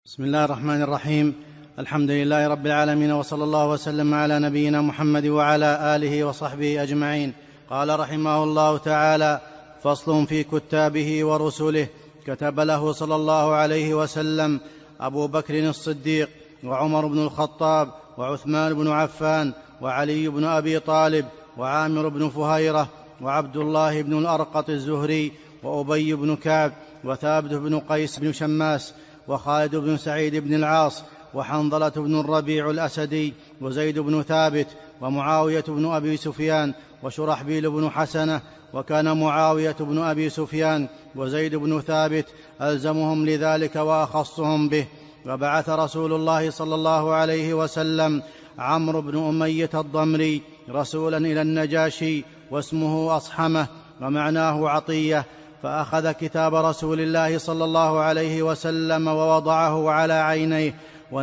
بسم الله الرحمن الرحيم. الحمد لله رب العالمين، وصلى الله وسلم على نبينا محمد وعلى آله وصحبه أجمعين. قال رحمه الله تعالى: فصل في كتابه ورسله. كتب له صلى الله عليه وسلم أبو بكر الصديق، وعمر بن الخطاب، وعثمان بن عفان، وعلي بن أبي طالب، وعامر بن فهيرة، وعبد الله بن الأرقط الزهري، وأبي بن كعب، وثابت بن قيس بن شماس، وخالد بن سعيد بن العاص، وحنظلة بن الربيع الأسدي، وزيد بن ثابت، ومعاوية بن أبي سفيان، وشرحبيل بن حسنة. وكان معاوية بن أبي سفيان وزيد بن ثابت ألزمهم لذلك وأخصهم به. وبعث رسول الله صلى الله عليه وسلم عمرو بن أمية الضمري رسولا إلى النجاشي، واسمه أصحمة، ومعناه عطية، فأخذ كتاب رسول الله صلى الله عليه وسلم ووضعه على عينيه،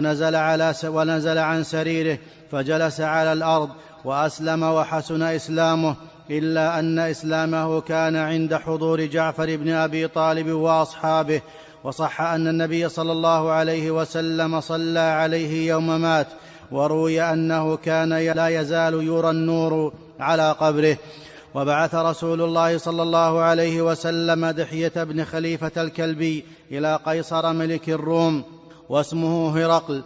ونزل عن سريره، فجلس على الأرض، وأسلم وحسن إسلامه، إلا أن إسلامه كان عند حضور جعفر بن أبي طالب وأصحابه. وصح أن النبي صلى الله عليه وسلم صلى عليه يوم مات، وروي أنه كان لا يزال يرى النور على قبره. وبعث رسول الله صلى الله عليه وسلم دحية بن خليفة الكلبي إلى قيصر ملك الروم، واسمه هرقل،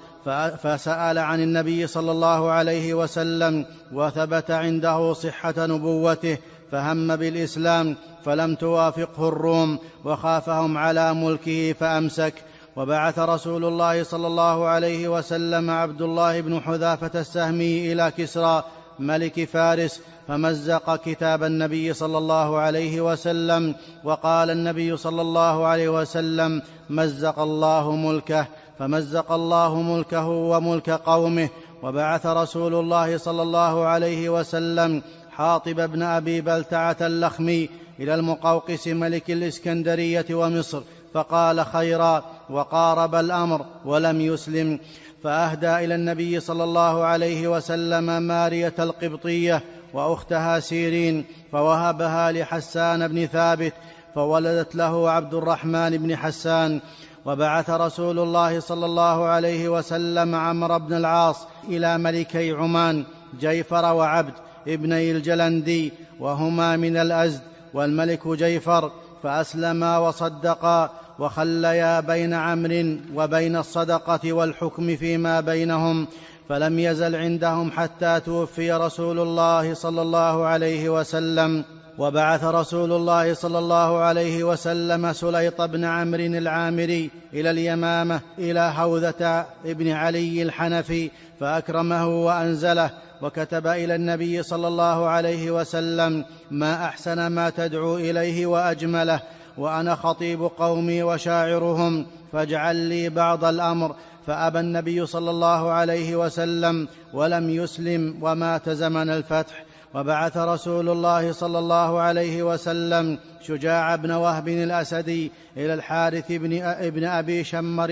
فسأل عن النبي صلى الله عليه وسلم، وثبت عنده صحة نبوته، فهم بالإسلام، فلم توافقه الروم، وخافهم على ملكه فأمسك. وبعث رسول الله صلى الله عليه وسلم عبد الله بن حذافة السهمي إلى كسرى ملك فارس، فمزق كتاب النبي صلى الله عليه وسلم، وقال النبي صلى الله عليه وسلم: مزق الله ملكه، فمزق الله ملكه وملك قومه. وبعث رسول الله صلى الله عليه وسلم حاطب بن أبي بلتعة اللخمي إلى المقوقس ملك الإسكندرية ومصر، فقال خيرا، وقارب الأمر ولم يسلم، فأهدى إلى النبي صلى الله عليه وسلم مارية القبطية وأختها سيرين، فوهبها لحسان بن ثابت، فولدت له عبد الرحمن بن حسان. وبعث رسول الله صلى الله عليه وسلم عمرو بن العاص إلى ملكي عمان جيفر وعبد ابني الجلندي، وهما من الأزد، والملك جيفر، فأسلما وصدقا، وخليا بين عمرو وبين الصدقة والحكم فيما بينهم، فلم يزل عندهم حتى توفي رسول الله صلى الله عليه وسلم. وبعث رسول الله صلى الله عليه وسلم سليط بن عمرو العامري إلى اليمامة إلى هوذة ابن علي الحنفي، فأكرمه وأنزله، وكتب إلى النبي صلى الله عليه وسلم: ما أحسن ما تدعو إليه وأجمله، وأنا خطيب قومي وشاعرهم، فاجعل لي بعض الأمر. فأبى النبي صلى الله عليه وسلم، ولم يسلم، ومات زمن الفتح. وبعث رسول الله صلى الله عليه وسلم شجاع بن وهب الأسدي إلى الحارث ابن أبي شمر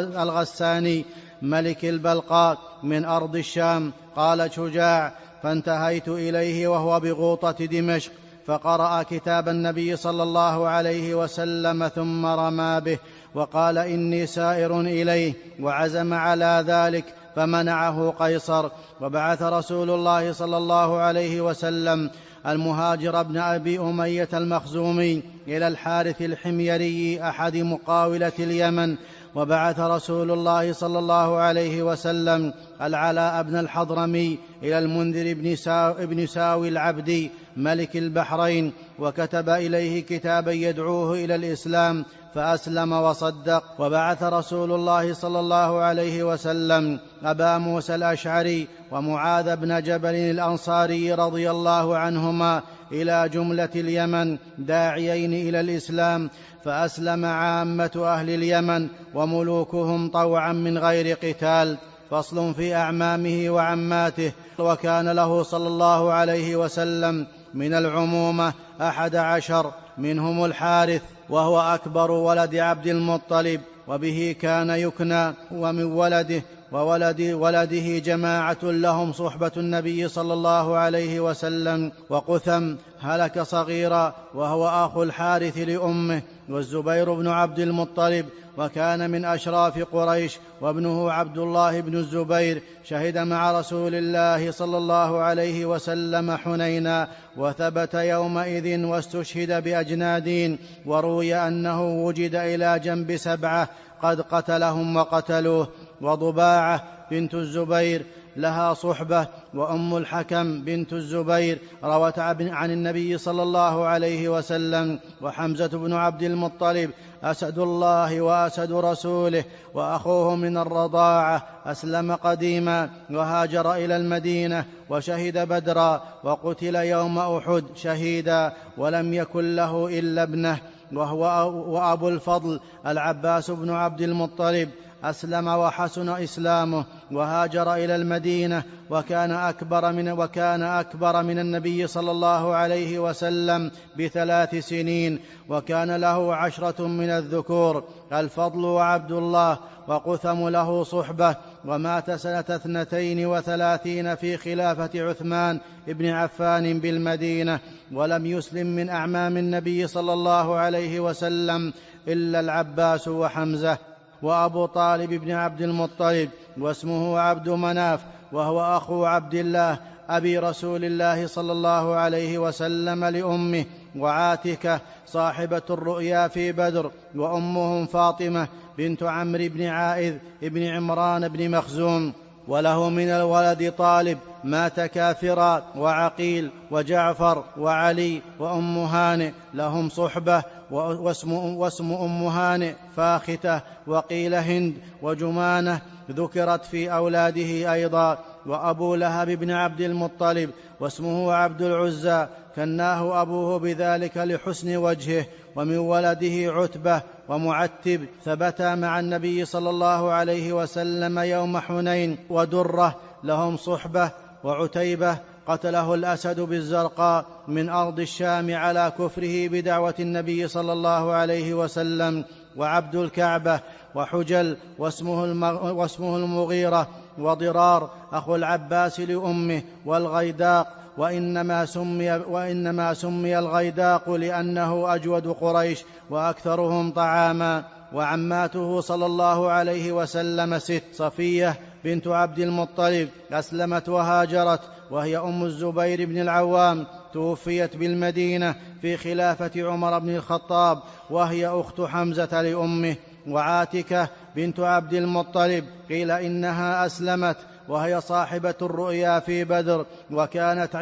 الغساني ملك البلقاء من أرض الشام. قال شجاع: فانتهيت إليه وهو بغوطة دمشق، فقرأ كتاب النبي صلى الله عليه وسلم، ثم رمى به، وقال: إني سائر إليه، وعزم على ذلك، فمنعه قيصر. وبعث رسول الله صلى الله عليه وسلم المهاجر بن أبي أمية المخزومي إلى الحارث الحميري أحد مقاولة اليمن. وبعث رسول الله صلى الله عليه وسلم العلاء بن الحضرمي إلى المنذر بن ساوي العبدي ملك البحرين، وكتب إليه كتابا يدعوه إلى الإسلام، فأسلم وصدق. وبعث رسول الله صلى الله عليه وسلم أبا موسى الأشعري ومعاذ بن جبل الأنصاري رضي الله عنهما إلى جملة اليمن داعيين إلى الإسلام، فأسلم عامة أهل اليمن وملوكهم طوعا من غير قتال. فصل في أعمامه وعماته. وكان له صلى الله عليه وسلم من العمومة 11، منهم الحارث، وهو أكبر ولد عبد المطلب، وبه كان يكنى. ومن ولده جماعة لهم صحبة النبي صلى الله عليه وسلم: وقثم هلك صغيرا وهو أخو الحارث لأمه. والزبير بن عبد المطلب وكان من أشراف قريش، وابنه عبد الله بن الزبير شهد مع رسول الله صلى الله عليه وسلم حنينا، وثبت يومئذ واستشهد بأجنادين. وروي أنه وجد إلى جنب 7 قد قتلهم وقتلوه. وضباعة بنت الزبير لها صحبة، وأم الحكم بنت الزبير روت عن النبي صلى الله عليه وسلم. وحمزة بن عبد المطلب أسد الله وأسد رسوله، وأخوه من الرضاعة، أسلم قديما وهاجر إلى المدينة وشهد بدرا، وقتل يوم أحد شهيدا، ولم يكن له إلا ابنه وأبو الفضل العباس بن عبد المطلب أسلم وحسن إسلامه وهاجر إلى المدينة، وكان أكبر من النبي صلى الله عليه وسلم ب3 سنين، وكان له 10 من الذكور، الفضل وعبد الله، وقثم له صحبة. ومات سنة 32 في خلافة عثمان بن عفان بالمدينة. ولم يسلم من أعمام النبي صلى الله عليه وسلم إلا العباس وحمزة. وأبو طالب بن عبد المطلب واسمه عبد مناف، وهو أخو عبد الله أبي رسول الله صلى الله عليه وسلم لأمه. وعاتكة صاحبة الرؤيا في بدر، وأمهم فاطمة بنت عمرو بن عائذ بن عمران بن مخزوم. وله من الولد طالب مات كافرا، وعقيل وجعفر وعلي وأم هانئ لهم صحبة، واسم أم هانئ فاختة، وقيل هند، وجمانة ذكرت في أولاده أيضا. وأبو لهب بن عبد المطلب واسمه عبد العزى، كناه أبوه بذلك لحسن وجهه. ومن ولده عتبة ومعتب ثبتا مع النبي صلى الله عليه وسلم يوم حنين. ودرة لهم صحبة. وعتيبة قتله الأسد بالزرقاء من أرض الشام على كفره بدعوة النبي صلى الله عليه وسلم. وعبد الكعبة وحجل واسمه المغيرة. وضرار أخو العباس لأمه. والغيداق، وإنما سمي الغيداق لأنه أجود قريش وأكثرهم طعاما. وعماته صلى الله عليه وسلم 6. صفية بنت عبد المطلب أسلمت وهاجرت، وهي أم الزبير بن العوام، توفيت بالمدينة في خلافة عمر بن الخطاب، وهي أخت حمزة لأمه. وعاتكة بنت عبد المطلب قيل إنها أسلمت، وهي صاحبة الرؤيا في بدر، وكانت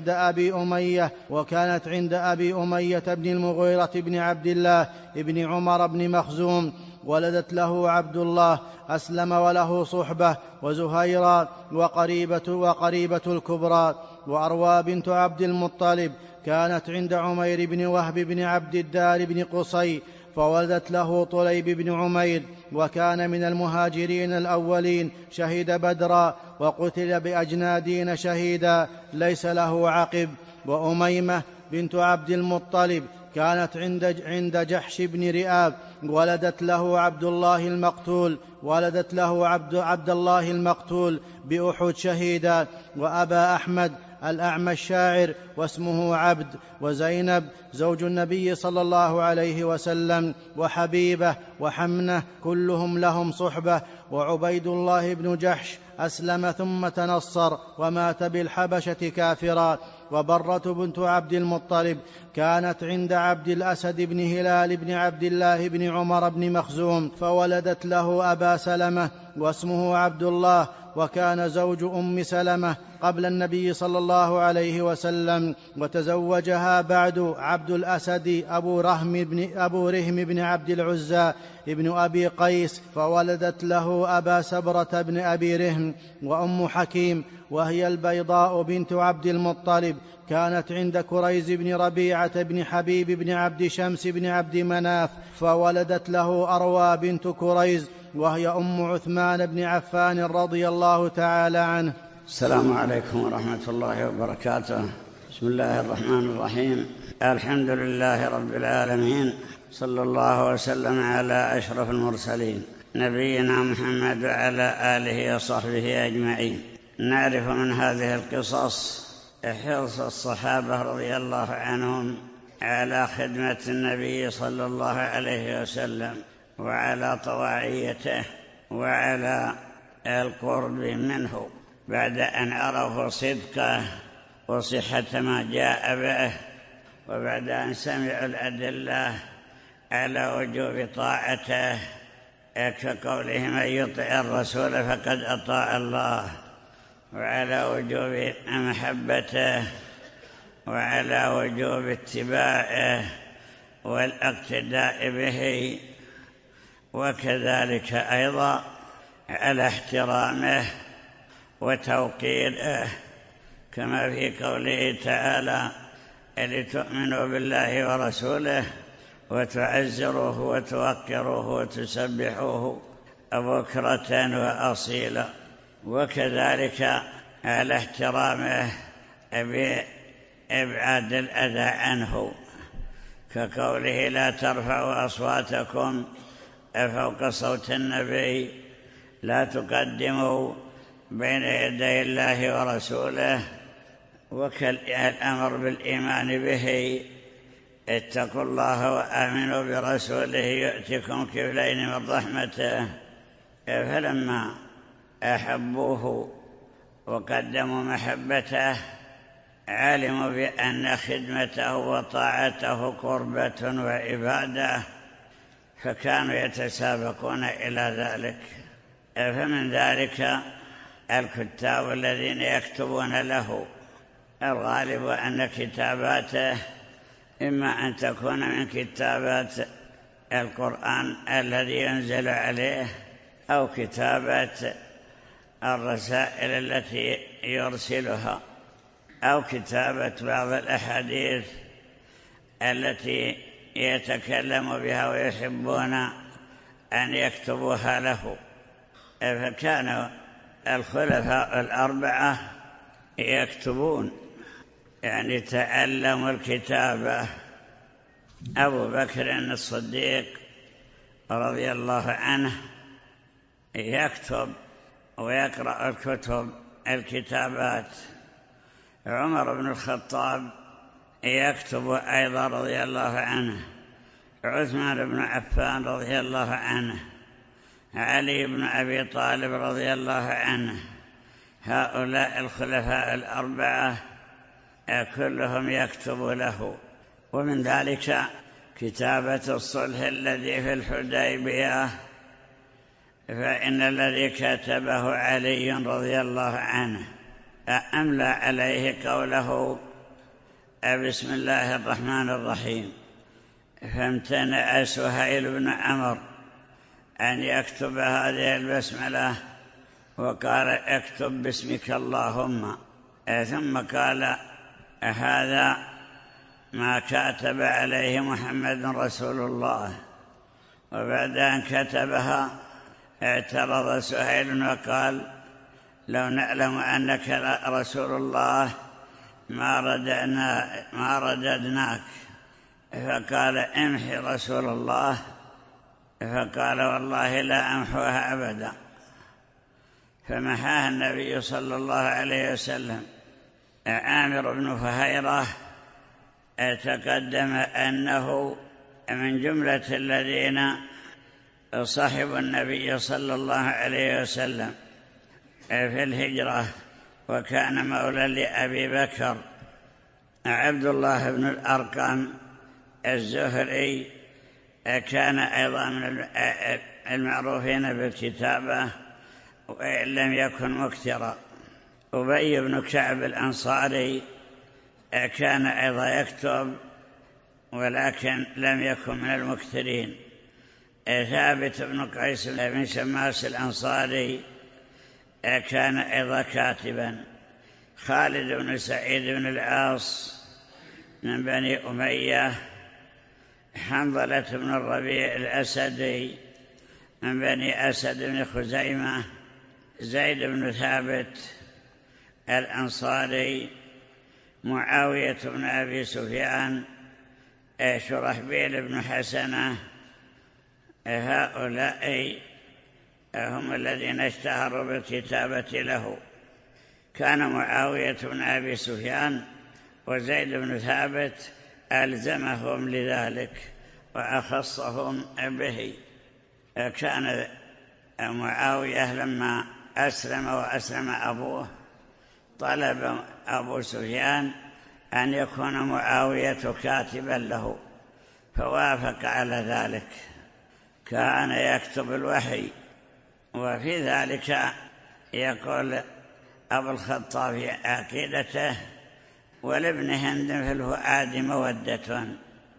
عند أبي أمية بن المغيرة بن عبد الله بن عمر بن مخزوم. ولدت له عبد الله أسلم وله صحبة. وزهيرا وقريبة الكبرى. وأروى بنت عبد المطلب كانت عند عمير بن وهب بن عبد الدار بن قصي، فولدت له طليب بن عمير، وكان من المهاجرين الأولين، شهد بدرا، وقتل بأجنادين شهيدا ليس له عقب. وأميمة بنت عبد المطلب كانت عند جحش بن رئاب، ولدت له عبد الله المقتول بأحد شهيدا. وأبا أحمد الأعمى الشاعر واسمه عبد. وزينب زوج النبي صلى الله عليه وسلم. وحبيبة وحمنة كلهم لهم صحبة. وعبيد الله بن جحش أسلم ثم تنصر ومات بالحبشة كافرا. وبرة بنت عبد المطلب كانت عند عبد الأسد بن هلال بن عبد الله بن عمر بن مخزوم، فولدت له أبا سلمة واسمه عبد الله، وكان زوج أم سلمة قبل النبي صلى الله عليه وسلم. وتزوجها بعد عبد الأسد أبو رهم بن عبد العزى ابن أبي قيس، فولدت له أبا سبرة بن أبي رهم. وأم حكيم وهي البيضاء بنت عبد المطلب كانت عند كريز بن ربيعة بن حبيب بن عبد شمس بن عبد مناف، فولدت له أروى بنت كريز وهي أم عثمان بن عفان رضي الله تعالى عنه. السلام عليكم ورحمة الله وبركاته. بسم الله الرحمن الرحيم. الحمد لله رب العالمين، صلى الله وسلم على أشرف المرسلين نبينا محمد وعلى آله وصحبه أجمعين. نعرف من هذه القصص حرص الصحابة رضي الله عنهم على خدمة النبي صلى الله عليه وسلم وعلى طواعيته وعلى القرب منه بعد أن عرفوا صدقه وصحة ما جاء به، وبعد أن سمعوا الأدلة على وجوب طاعته كقوله من يطع الرسول فقد أطاع الله، وعلى وجوب محبته وعلى وجوب اتباعه والاقتداء به، وكذلك أيضا على احترامه وتوقيره كما في قوله تعالى لتؤمنوا بالله ورسوله وتعزروه وتوقروه وتسبحوه بكرة وأصيلا، وكذلك على احترامه بإبعاد الأذى عنه كقوله لا ترفعوا أصواتكم فوق صوت النبي، لا تقدموا بين يدي الله ورسوله، وكالأمر بالإيمان به اتقوا الله وآمنوا برسوله يؤتكم كفلين من رحمته. فلما أحبوه وقدموا محبته علموا بأن خدمته وطاعته قربة وعبادة، فكانوا يتسابقون إلى ذلك. فمن ذلك الكتاب الذين يكتبون له، الغالب أن كتاباته إما أن تكون من كتابات القرآن الذي ينزل عليه أو كتابات الرسائل التي يرسلها أو كتابة بعض الأحاديث التي يتكلم بها ويحبون أن يكتبوها له. فكان الخلفاء الأربعة يكتبون، يعني تعلموا الكتابة. أبو بكر الصديق رضي الله عنه يكتب ويقرأ الكتابات. عمر بن الخطاب يكتب أيضا رضي الله عنه. عثمان بن عفان رضي الله عنه. علي بن أبي طالب رضي الله عنه. هؤلاء الخلفاء الأربعة كلهم يكتب له. ومن ذلك كتابة الصلح الذي في الحديبية، فإن الذي كتبه علي رضي الله عنه أملى عليه قوله بسم الله الرحمن الرحيم، فامتنع سهيل بن عمرو أن يكتب هذه البسملة وقال اكتب باسمك اللهم، ثم قال هذا ما كاتب عليه محمد رسول الله. وبعد أن كتبها اعترض سهيل وقال لو نعلم أنك رسول الله ما رددناك. فقال امحي رسول الله، فقال والله لا أمحوها أبدا. فمحاها النبي صلى الله عليه وسلم. عامر بن فهيرة تقدم أنه من جملة الذين صحبوا النبي صلى الله عليه وسلم في الهجرة، وكان مولى لأبي بكر. عبد الله بن الأرقم الزهري كان أيضا من المعروفين بالكتابة وإن لم يكن مكثرا. أبي بن كعب الأنصاري كان أيضا يكتب ولكن لم يكن من المكثرين. ثابت بن قيس بن شماس الأنصاري كان أيضا كاتبا. خالد بن سعيد بن العاص من بني أمية. حنظلة بن الربيع الأسدي من بني أسد بن خزيمة. زيد بن ثابت الأنصاري. معاوية بن أبي سفيان. شرحبيل بن حسنة. هؤلاء هم الذين اشتهروا بالكتابة له. كان معاوية بن أبي سفيان وزيد بن ثابت ألزمهم لذلك وأخصهم به. كان معاوية لما أسلم وأسلم أبوه طلب أبو سفيان أن يكون معاوية كاتبا له، فوافق على ذلك. كان يكتب الوحي. وفي ذلك يقول أبو الخطاب في عقيدته: ولابن هند في الفؤاد مودة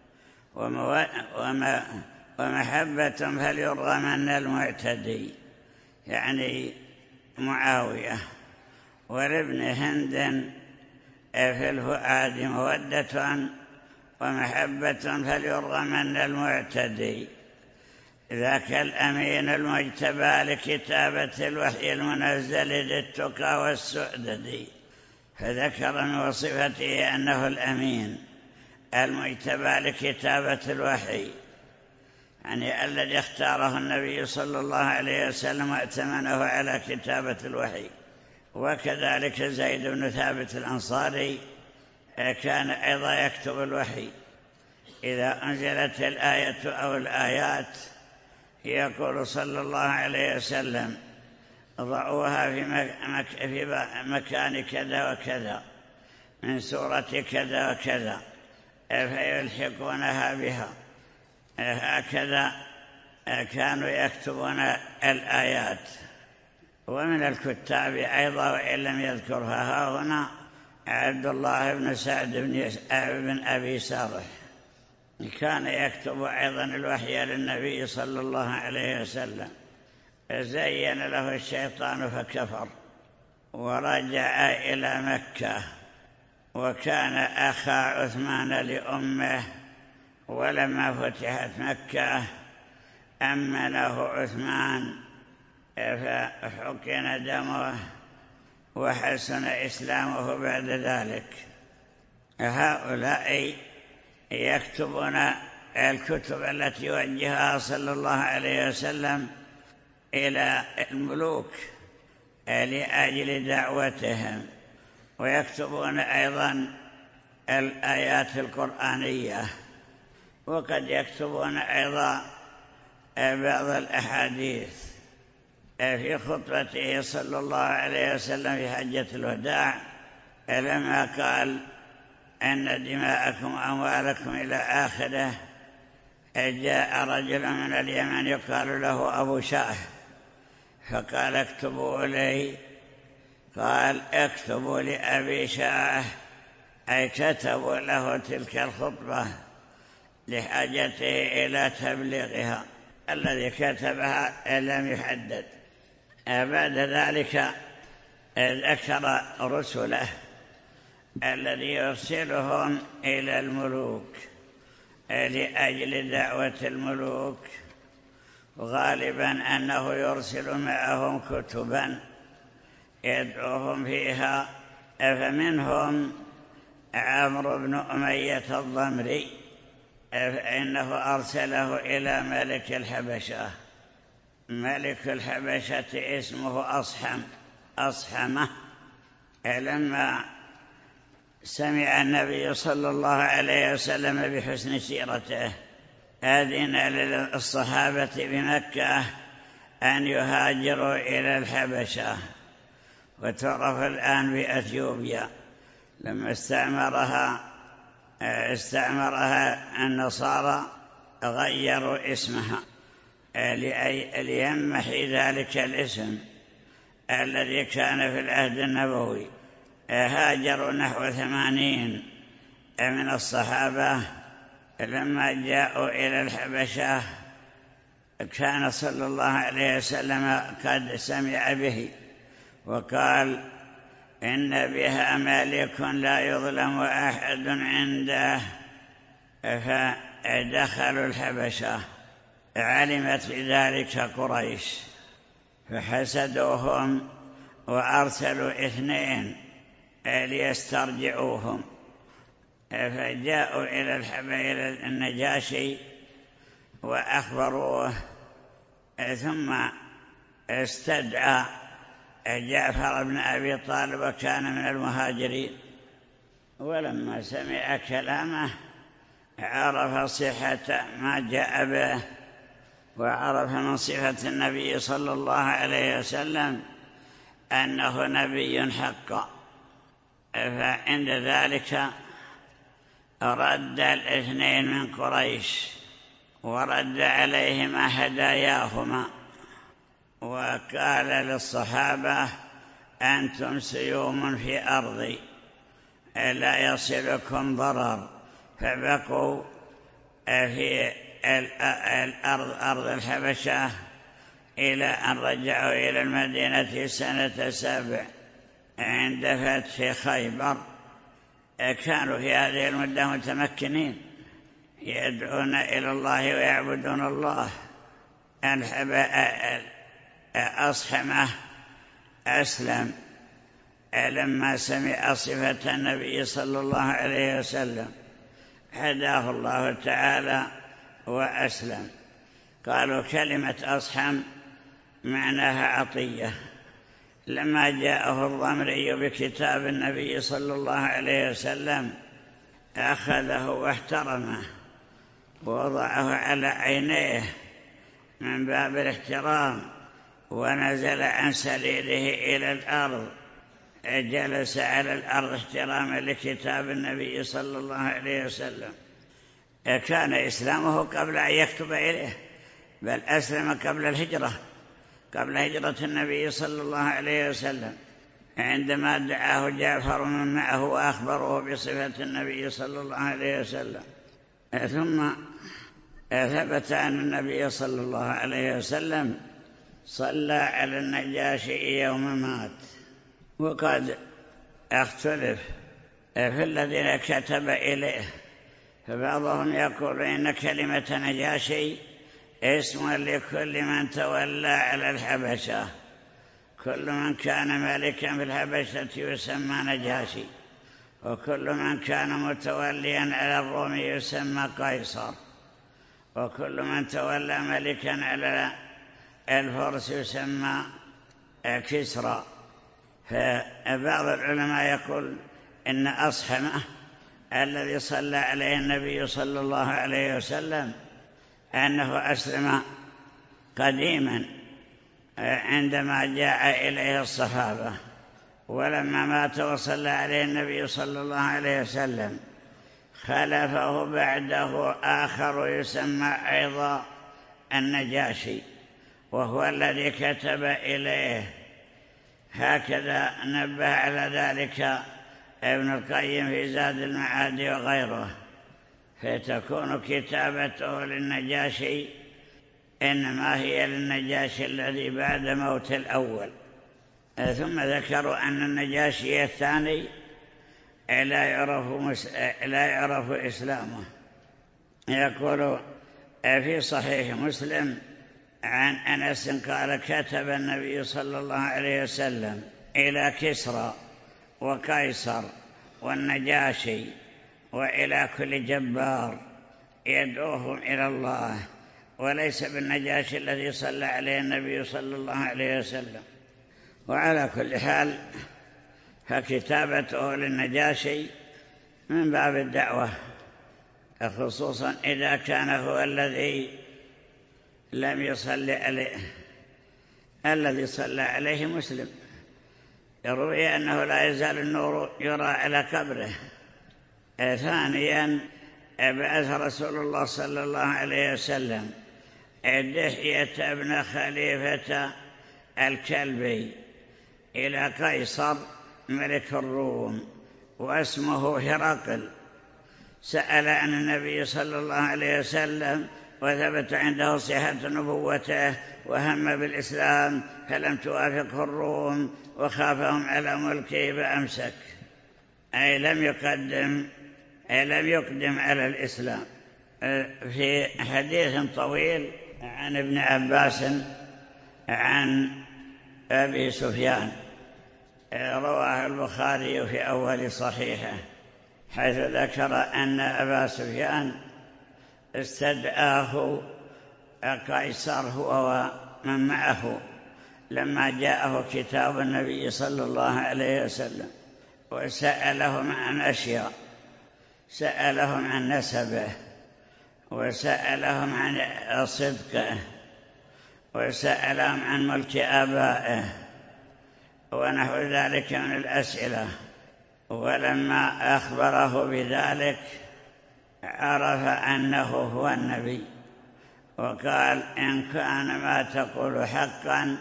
ومحبة فليرغمن المعتدي، يعني معاوية. ولابن هند في الفؤاد مودة ومحبة فليرغمن المعتدي، ذاك الأمين المجتبى لكتابة الوحي المنزل للتقى والسؤدد. فذكر من وصفته أنه الأمين المجتبى لكتابة الوحي، يعني الذي اختاره النبي صلى الله عليه وسلم وأتمنه على كتابة الوحي. وكذلك زيد بن ثابت الأنصاري كان أيضا يكتب الوحي. إذا أنزلت الآية أو الآيات يقول صلى الله عليه وسلم: ضعوها في مكان كذا وكذا من سورة كذا وكذا، فيلحقونها بها. هكذا كانوا يكتبون الآيات. ومن الكتاب أيضا وإن لم يذكرها هنا عبد الله بن سعد بن أبي سارح، كان يكتب أيضا الوحي للنبي صلى الله عليه وسلم. زين له الشيطان فكفر ورجع إلى مكة، وكان أخا عثمان لأمه، ولما فتحت مكة أمنه عثمان فحقن دمه وحسن إسلامه بعد ذلك. هؤلاء يكتبون الكتب التي وجهها صلى الله عليه وسلم إلى الملوك لأجل دعوتهم، ويكتبون أيضا الآيات القرآنية، وقد يكتبون أيضا بعض الأحاديث. في خطبته صلى الله عليه وسلم في حجة الوداع لما قال: أن دماءكم وأموالكم إلى آخره، جاء رجل من اليمن يقال له أبو شاه فقال: اكتبوا لي. قال: اكتبوا لأبي شاه، أي كتبوا له تلك الخطبة لحاجته إلى تبليغها. الذي كتبها لم يحدد. بعد ذلك ذكر رسله الذي يرسلهم إلى الملوك لأجل دعوة الملوك، غالبا أنه يرسل معهم كتبا يدعوهم فيها. فمنهم عمرو بن أمية الضمري، فإنه أرسله إلى ملك الحبشة. ملك الحبشة اسمه أصحمة. لما سمع النبي صلى الله عليه وسلم بحسن سيرته أذن للصحابة بمكة أن يهاجروا إلى الحبشة، وتعرف الآن بأثيوبيا. لما استعمرها النصارى غيروا اسمها ليمحي ذلك الاسم الذي كان في العهد النبوي. هاجروا نحو 80 من الصحابة. لما جاءوا إلى الحبشة كان صلى الله عليه وسلم قد سمع به وقال: إن بها ملك لا يظلم أحد عنده. فدخلوا الحبشة. علمت بذلك قريش فحسدوهم وأرسلوا 2 ليسترجعوهم. فجاءوا إلى النجاشي وأخبروه، ثم استدعى جعفر بن أبي طالب وكان من المهاجرين، ولما سمع كلامه عرف صحة ما جاء به، وعرف من صفة النبي صلى الله عليه وسلم أنه نبي حق. فعند ذلك رد الاثنين من قريش ورد عليهما هداياهما، وقال للصحابة: أنتم سيوم في أرضي لا يصلكم ضرر. فبقوا في أرض الحبشة إلى أن رجعوا إلى المدينة سنة 7 عند فتح خيبر. كانوا في هذه المدة متمكنين يدعون إلى الله ويعبدون الله. أصحمه أسلم لما سمع صفة النبي صلى الله عليه وسلم، هداه الله تعالى وأسلم. قالوا كلمة أصحم معناها عطية. لما جاءه الضمري بكتاب النبي صلى الله عليه وسلم أخذه واحترمه ووضعه على عينيه من باب الاحترام، ونزل عن سريره إلى الأرض، جلس على الأرض احتراما لكتاب النبي صلى الله عليه وسلم. كان إسلامه قبل أن يكتب إليه، بل أسلم قبل الهجرة، قبل هجرة النبي صلى الله عليه وسلم، عندما دعاه جعفر من معه وأخبره بصفة النبي صلى الله عليه وسلم. ثم ثبت أن النبي صلى الله عليه وسلم صلى على النجاشي يوم مات. وقد اختلف في الذين كتب إليه، فبعضهم يقول إن كلمة نجاشي اسم لكل من تولى على الحبشة، كل من كان مالكا في الحبشة يسمى نجاشي، وكل من كان متوليا على الروم يسمى قيصر، وكل من تولى ملكا على الفرس يسمى كسرى. فبعض العلماء يقول إن أصحمه الذي صلى عليه النبي صلى الله عليه وسلم أنه أسلم قديما عندما جاء إليه الصحابة، ولما مات وصلى عليه النبي صلى الله عليه وسلم خلفه بعده آخر يسمى أيضا النجاشي، وهو الذي كتب إليه. هكذا نبه على ذلك ابن القيم في زاد المعاد وغيره. فتكون كتابته للنجاشي إنما هي للنجاشي الذي بعد موت الأول. ثم ذكروا أن النجاشي الثاني لا يعرف إسلامه. يقول في صحيح مسلم عن أنس قال: كتب النبي صلى الله عليه وسلم إلى كسرى وقيصر والنجاشي وإلى كل جبار يدعوهم إلى الله، وليس بالنجاشي الذي صلى عليه النبي صلى الله عليه وسلم. وعلى كل حال فكتابته للنجاشي من باب الدعوة، خصوصا إذا كان هو الذي لم يصلي عليه. الذي صلى عليه مسلم، يروي أنه لا يزال النور يرى على قبره. ثانيا بعث رسول الله صلى الله عليه وسلم دحية ابن خليفة الكلبي إلى قيصر ملك الروم، واسمه هرقل. سأل عن النبي صلى الله عليه وسلم وثبت عنده صحة نبوته، وهم بالإسلام فلم توافقه الروم وخافهم على ملكه فأمسك، أي لم يقدم على الإسلام. في حديث طويل عن ابن عباس عن أبي سفيان رواه البخاري في أول صحيحه، حيث ذكر أن أبا سفيان استدعاه قيصر هو ومن معه لما جاءه كتاب النبي صلى الله عليه وسلم وسألهم عن أشياء، سألهم عن نسبه، وسألهم عن صدقه، وسألهم عن ملك آبائه ونحو ذلك من الأسئلة. ولما أخبره بذلك عرف أنه هو النبي، وقال: إن كان ما تقول حقا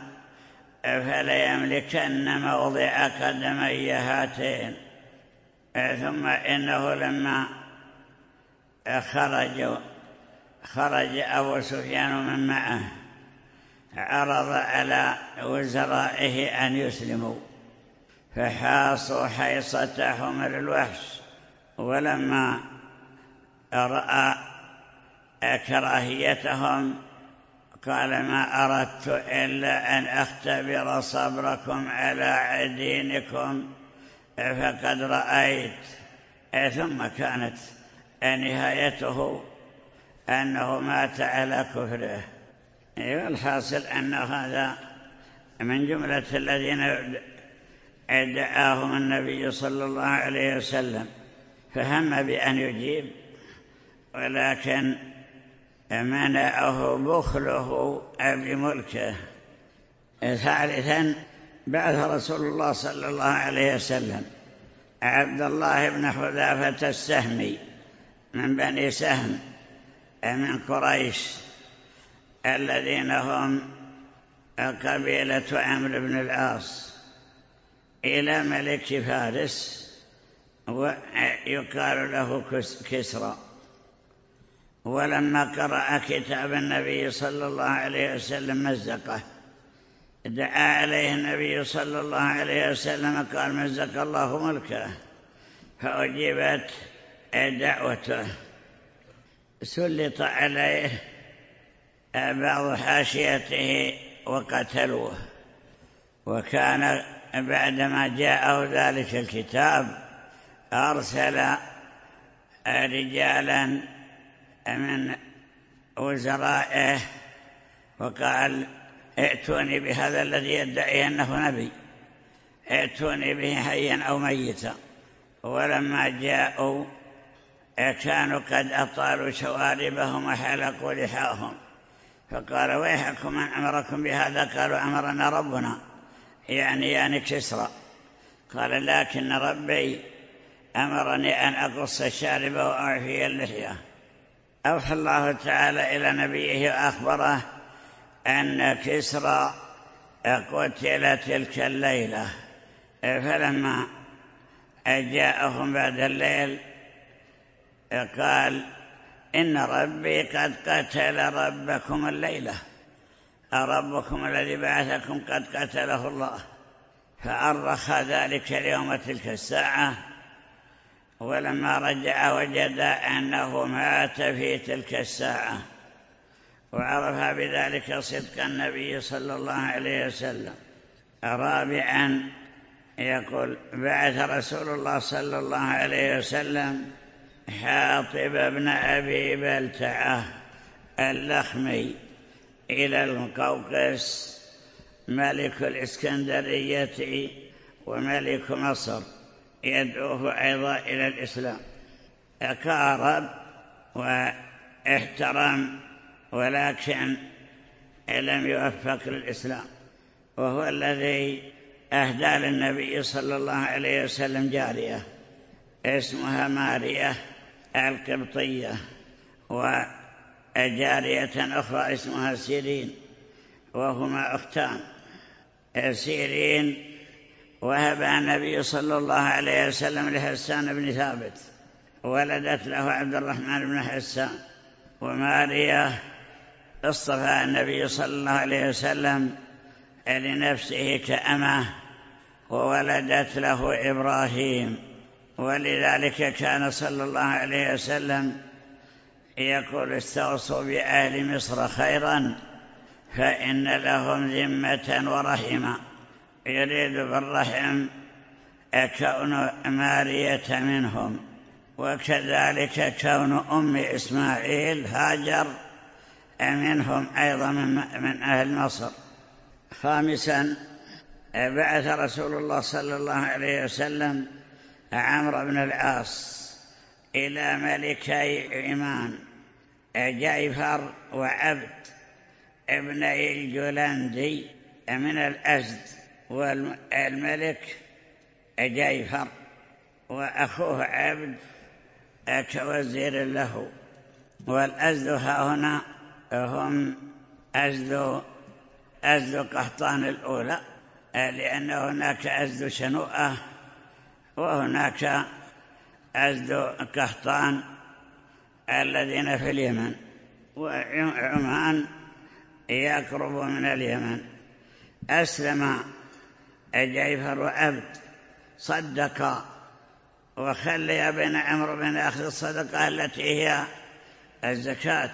فليملكن موضع قدمي هاتين. ثم إنه لما خرج أبو سفيان من معه عرض على وزرائه أن يسلموا، فحاصوا حيصة حمر الوحش. ولما رأى كراهيتهم قال: ما أردت إلا أن أختبر صبركم على دينكم فقد رأيت. ثم كانت نهايته أنه مات على كفره. الحاصل أن هذا من جملة الذين دعاهم النبي صلى الله عليه وسلم، فهم بأن يجيب، ولكن منعه بخله بملكه. ثالثا بعث رسول الله صلى الله عليه وسلم عبد الله بن حذافة السهمي من بني سهم من قريش، الذين هم قبيلة عمرو بن العاص، إلى ملك فارس ويقال له كسرى. ولما قرأ كتاب النبي صلى الله عليه وسلم مزقه، دعا عليه النبي صلى الله عليه وسلم قال: مزق الله ملكه، فأجيبت دعوته. سلط عليه بعض حاشيته وقتلوه. وكان بعدما جاءه ذلك الكتاب أرسل رجالا من وزرائه وقال: ائتوني بهذا الذي يدعي أنه نبي، ائتوني به حيا أو ميتا. ولما جاءوا كانوا قد أطالوا شواربهم وحلقوا لحاهم، فقال: ويحكم من أمركم بهذا؟ قالوا: أمرنا ربنا، يعني كسرى. قال: لكن ربي أمرني أن أقص الشارب وأعفي اللحية. أوحى الله تعالى إلى نبيه وأخبره أن كسرى قتل تلك الليلة. فلما جاءهم بعد الليل قال: إن ربي قد قتل ربكم الليلة، ربكم الذي بعثكم قد قتله الله. فأرخ ذلك اليوم تلك الساعة. ولما رجع وجد أنه مات في تلك الساعة، وعرف بذلك صدق النبي صلى الله عليه وسلم. رابعا يقول: بعث رسول الله صلى الله عليه وسلم حاطب بن أبي بلتعة اللخمي إلى المقوقس ملك الإسكندرية وملك مصر، يدعوه أيضا إلى الإسلام. أقارب واحترم، ولكن لم يوفق للإسلام. وهو الذي أهدى للنبي صلى الله عليه وسلم جارية اسمها مارية القبطية، وجارية أخرى اسمها سيرين، وهما أختان. سيرين وهبها النبي صلى الله عليه وسلم لحسان بن ثابت، ولدت له عبد الرحمن بن حسان. وماريا اصطفى النبي صلى الله عليه وسلم لنفسه كأمه، وولدت له إبراهيم. ولذلك كان صلى الله عليه وسلم يقول: استوصوا بأهل مصر خيرا فإن لهم ذمة ورحمة. يريد بالرحم كون مارية منهم، وكذلك كون أم إسماعيل هاجر منهم أيضا من أهل مصر. خامسا، بعث رسول الله صلى الله عليه وسلم عمرو بن العاص إلى ملكي عمان جيفر وعبد ابني الجلندي من الأزد، والملك جيفر وأخوه عبد كوزير له. والأزد هنا هم أزد قحطان الأولى، لأن هناك أزد شنوءة وهناك أزد قحطان الذين في اليمن، وعمان يقرب من اليمن. أسلم جيفر وعبد، صدق وخلي بين عمرو بن أخذ الصدقة التي هي الزكاة،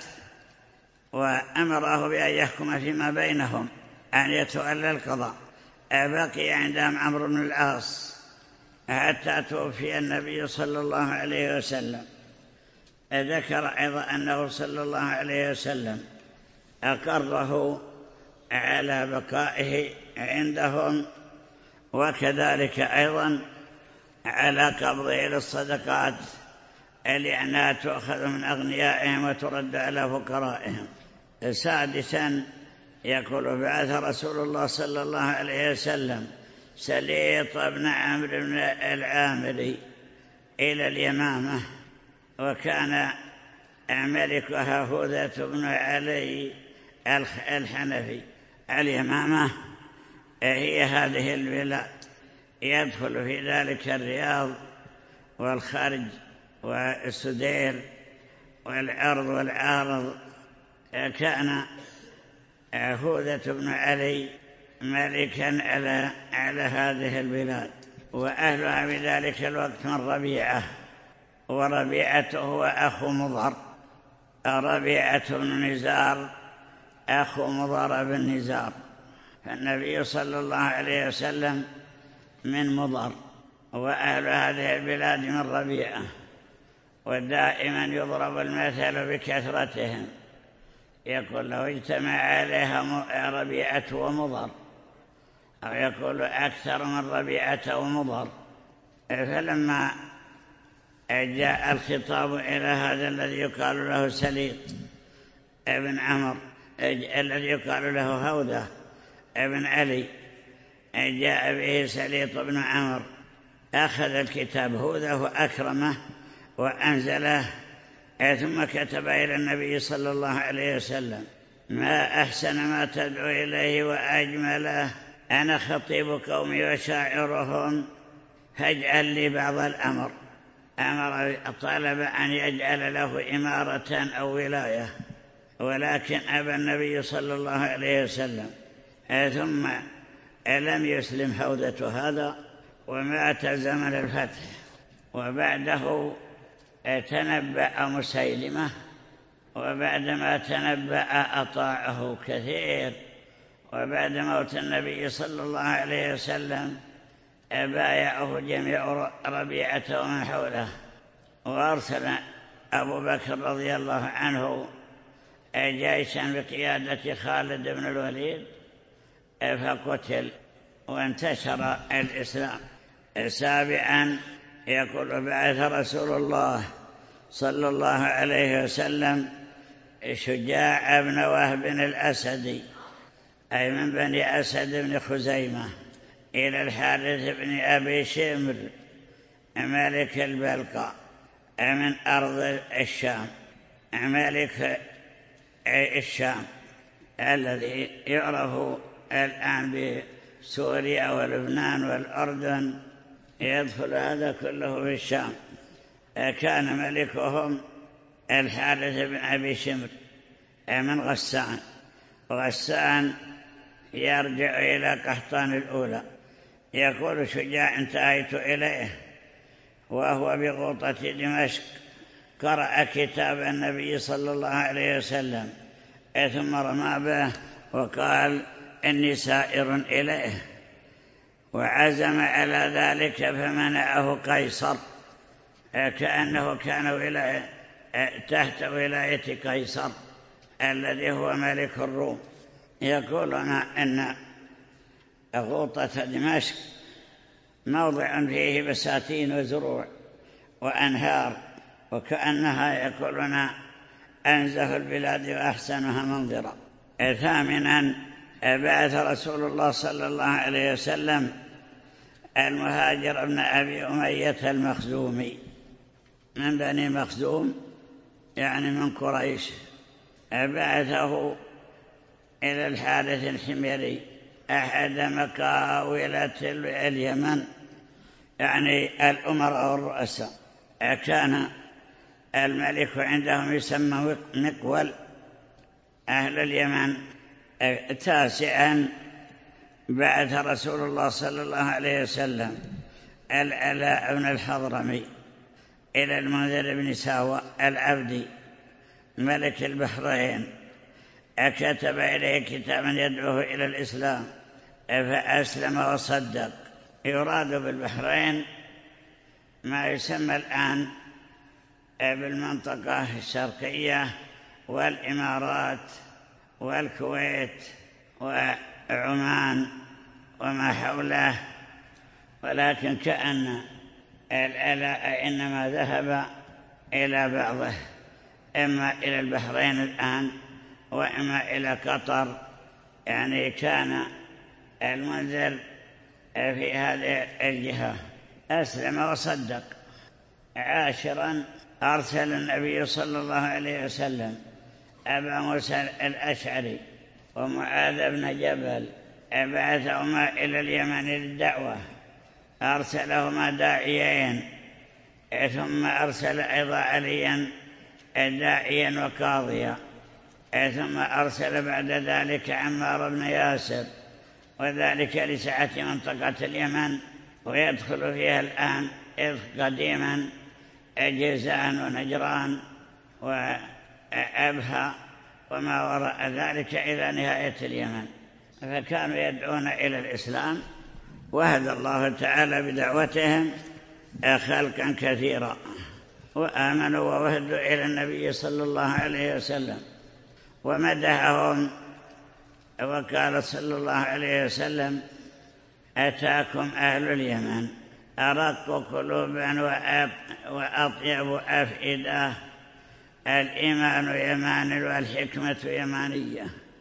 وأمره بأن يحكم فيما بينهم، أن يتولى القضاء. بقي عندهم عمرو بن العاص حتى توفي النبي صلى الله عليه وسلم. ذكر أيضا أنه صلى الله عليه وسلم أقره على بقائه عندهم، وكذلك أيضا على قبضه للصدقات لأنها تؤخذ من أغنيائهم وترد على فقرائهم. سادسا، يقول بعث رسول الله صلى الله عليه وسلم سليط بن عمرو بن العامري إلى اليمامة، وكان ملكها هوذة بن علي الحنفي. اليمامة هي هذه البلاد، يدخل في ذلك الرياض والخرج والسدير والعرض والعارض. كان هوذة بن علي ملكا على هذه البلاد، وأهلها بذلك الوقت من ربيعة، وربيعة هو أخو مضر، ربيعة بن نزار أخو مضر بن نزار. فالنبي صلى الله عليه وسلم من مضر، وأهل هذه البلاد من ربيعة، ودائما يضرب المثل بكثرتهم، يقول لو اجتمع عليها ربيعة ومضر، أو يقول أكثر من ربيعة ومضر. فلما جاء الخطاب إلى هذا الذي يقال له سليط ابن عمرو، الذي يقال له هوذة ابن علي، جاء به سليط بن عمرو، أخذ الكتاب هوذة وأكرمه وأنزله، ثم كتب إلى النبي صلى الله عليه وسلم: ما أحسن ما تدعو إليه وأجمله، أنا خطيب قومي وشاعرهم، فاجعل لي بعض الأمر. طلب أن يجعل له إمارة أو ولاية، ولكن أبى النبي صلى الله عليه وسلم. ثم لم يسلم هوذة هذا، ومات زمن الفتح. وبعده تنبأ مسيلمة، وبعدما تنبأ أطاعه كثير. وبعد موت النبي صلى الله عليه وسلم بايعه جميع ربيعة ومن حوله، وأرسل أبو بكر رضي الله عنه جيشا بقيادة خالد بن الوليد، فقتل وانتشر الإسلام. سابعا، يقول بعث رسول الله صلى الله عليه وسلم شجاع بن وهب الأسدي، أي من بني أسد بن خزيمة، إلى الحارث بن أبي شمر ملك البلقاء من أرض الشام، ملك الشام الذي يعرف الآن بسوريا ولبنان والأردن، يدخل هذا كله في الشام. كان ملكهم الحارث بن أبي شمر من غسان، وغسان يرجع إلى قحطان الأولى. يقول شجاع: انتهيت إليه وهو بغوطة دمشق، قرأ كتاب النبي صلى الله عليه وسلم، ثم رمى به وقال: إني سائر إليه، وعزم على ذلك فمنعه قيصر، كأنه كان تحت ولاية قيصر الذي هو ملك الروم. يقولون إن غوطة دمشق موضع فيه بساتين وزروع وأنهار، وكأنها يقولون أنزه البلاد وأحسنها منظرا. ثامنا بعث رسول الله صلى الله عليه وسلم المهاجر بن أبي أمية المخزومي من بني مخزوم، يعني من قريش، بعثه إلى الحارث الحميري أحد مقاولة اليمن، يعني الأمراء والرؤساء. كان الملك عندهم يسمى مقول أهل اليمن. تاسعا بعث رسول الله صلى الله عليه وسلم العلاء بن الحضرمي إلى المنذر بن ساوى العبدي ملك البحرين، كتب إليه كتابا يدعوه إلى الإسلام فأسلم وصدق. يراد بالبحرين ما يسمى الآن بالمنطقة الشرقية والإمارات والكويت وعمان وما حوله، ولكن كأن العلاء إنما ذهب إلى بعضه، إما إلى البحرين الآن وإما إلى قطر، يعني كان المنذر في هذه الجهة. أسلم وصدق. عاشرا أرسل النبي صلى الله عليه وسلم أبا موسى الأشعري ومعاذ بن جبل، بعثهما إلى اليمن للدعوة، أرسلهما داعيين، ثم أرسل أيضا عليا داعيا وقاضيا، ثم أرسل بعد ذلك عمار بن ياسر، وذلك لسعة منطقة اليمن، ويدخل فيها الآن إذ قديما جيزان ونجران وأبها وما وراء ذلك إلى نهاية اليمن. فكانوا يدعون إلى الإسلام، وهدى الله تعالى بدعوتهم خلقا كثيرا، وآمنوا ووهدوا إلى النبي صلى الله عليه وسلم ومدحهم، وقال صلى الله عليه وسلم: أتاكم أهل اليمن أرق قلوبا وأطيب أفئدة، الإيمان يمان والحكمة يمانية.